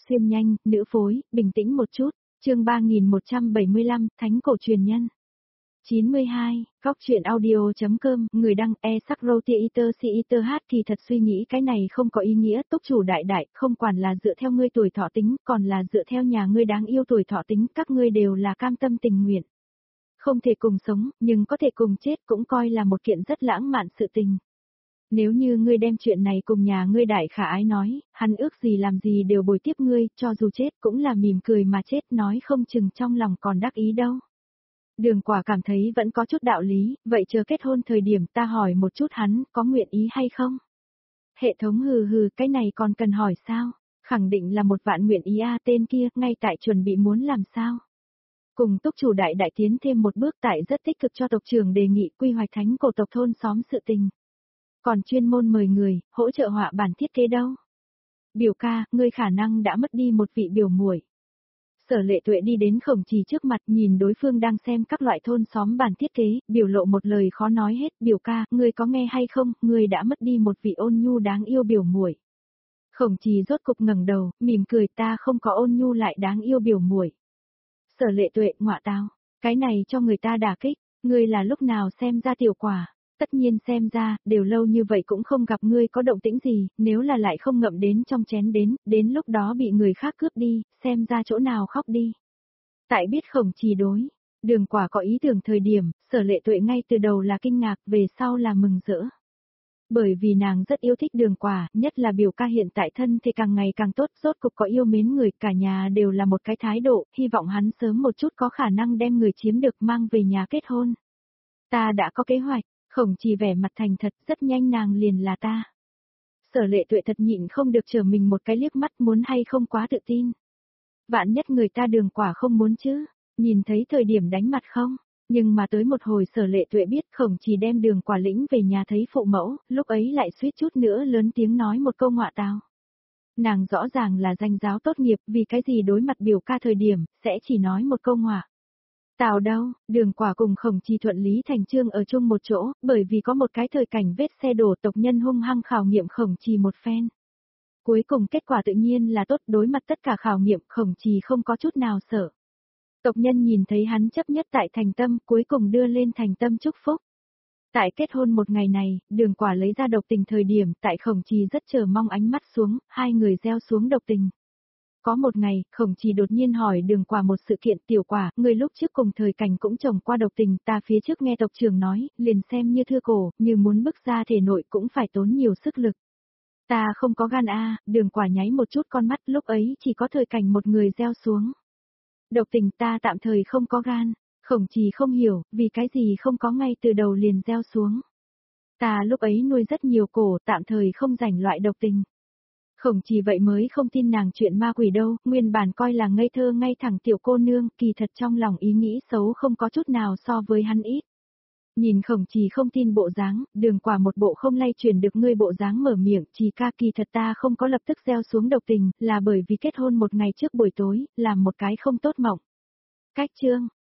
xuyên nhanh, nữ phối, bình tĩnh một chút. Chương 3175, Thánh cổ truyền nhân. 92, góc truyện audio.com, người đăng e-sắc-rô-tia-iter-si-iter hát thì thật suy nghĩ cái này không có ý nghĩa, túc chủ đại đại, không quản là dựa theo ngươi tuổi thọ tính, còn là dựa theo nhà ngươi đáng yêu tuổi thọ tính, các ngươi đều là cam tâm tình nguyện. Không thể cùng sống, nhưng có thể cùng chết cũng coi là một kiện rất lãng mạn sự tình. Nếu như ngươi đem chuyện này cùng nhà ngươi đại khả ái nói, hắn ước gì làm gì đều bồi tiếp ngươi, cho dù chết cũng là mỉm cười mà chết, nói không chừng trong lòng còn đắc ý đâu. Đường Quả cảm thấy vẫn có chút đạo lý, vậy chờ kết hôn thời điểm ta hỏi một chút hắn có nguyện ý hay không? Hệ thống hừ hừ, cái này còn cần hỏi sao? Khẳng định là một vạn nguyện ý a, tên kia ngay tại chuẩn bị muốn làm sao? Cùng túc chủ đại đại tiến thêm một bước, tại rất tích cực cho tộc trưởng đề nghị quy hoạch thánh cổ tộc thôn xóm sự tình. Còn chuyên môn mời người, hỗ trợ họa bản thiết kế đâu. Biểu ca, ngươi khả năng đã mất đi một vị biểu muội. Sở Lệ Tuệ đi đến Khổng Trì trước mặt, nhìn đối phương đang xem các loại thôn xóm bản thiết kế, biểu lộ một lời khó nói hết. Biểu ca, ngươi có nghe hay không, ngươi đã mất đi một vị ôn nhu đáng yêu biểu muội. Khổng Trì rốt cục ngẩng đầu, mỉm cười, ta không có ôn nhu lại đáng yêu biểu muội. Sở Lệ Tuệ, ngọa tao, cái này cho người ta đả kích, ngươi là lúc nào xem ra tiểu quả? Tất nhiên xem ra, đều lâu như vậy cũng không gặp ngươi có động tĩnh gì, nếu là lại không ngậm đến trong chén đến lúc đó bị người khác cướp đi, xem ra chỗ nào khóc đi. Tại biết Khổng Trì đối, Đường Quả có ý tưởng thời điểm, Sở Lệ Tuệ ngay từ đầu là kinh ngạc, về sau là mừng rỡ. Bởi vì nàng rất yêu thích Đường Quả, nhất là biểu ca hiện tại thân thì càng ngày càng tốt, rốt cục có yêu mến người, cả nhà đều là một cái thái độ, hy vọng hắn sớm một chút có khả năng đem người chiếm được mang về nhà kết hôn. Ta đã có kế hoạch. Khổng Trì vẻ mặt thành thật, rất nhanh nàng liền là ta. Sở Lệ Tuệ thật nhịn không được trở mình một cái liếc mắt, muốn hay không quá tự tin. Vạn nhất người ta Đường Quả không muốn chứ, nhìn thấy thời điểm đánh mặt không, nhưng mà tới một hồi Sở Lệ Tuệ biết Khổng Trì đem Đường Quả lĩnh về nhà thấy phụ mẫu, lúc ấy lại suýt chút nữa lớn tiếng nói một câu ngọa tào. Nàng rõ ràng là danh giáo tốt nghiệp, vì cái gì đối mặt biểu ca thời điểm, sẽ chỉ nói một câu ngọa tào đâu. Đường Quả cùng Khổng Trì thuận lý thành chương ở chung một chỗ, bởi vì có một cái thời cảnh vết xe đổ, tộc nhân hung hăng khảo nghiệm Khổng Trì một phen. Cuối cùng kết quả tự nhiên là tốt, đối mặt tất cả khảo nghiệm, Khổng Trì không có chút nào sợ. Tộc nhân nhìn thấy hắn chấp nhất tại thành tâm, cuối cùng đưa lên thành tâm chúc phúc. Tại kết hôn một ngày này, Đường Quả lấy ra độc tình thời điểm, tại Khổng Trì rất chờ mong ánh mắt xuống, hai người gieo xuống độc tình. Có một ngày, Khổng Trì đột nhiên hỏi Đường Quả một sự kiện, tiểu Quả, người lúc trước cùng thời cảnh cũng trồng qua độc tình, ta phía trước nghe tộc trưởng nói, liền xem như thư cổ, như muốn bức ra thể nội cũng phải tốn nhiều sức lực. Ta không có gan a. Đường Quả nháy một chút con mắt, lúc ấy chỉ có thời cảnh một người gieo xuống. Độc tình ta tạm thời không có gan. Khổng Trì không hiểu, vì cái gì không có ngay từ đầu liền gieo xuống. Ta lúc ấy nuôi rất nhiều cổ, tạm thời không rảnh loại độc tình. Khổng Trì vậy mới không tin nàng chuyện ma quỷ đâu, nguyên bản coi là ngây thơ ngay thẳng tiểu cô nương, kỳ thật trong lòng ý nghĩ xấu không có chút nào so với hắn ít. Nhìn Khổng Trì không tin bộ dáng, Đường Quả một bộ không lay chuyển được ngươi bộ dáng mở miệng, Trì ca, kỳ thật ta không có lập tức gieo xuống độc tình, là bởi vì kết hôn một ngày trước buổi tối, làm một cái không tốt mộng. Cách chương,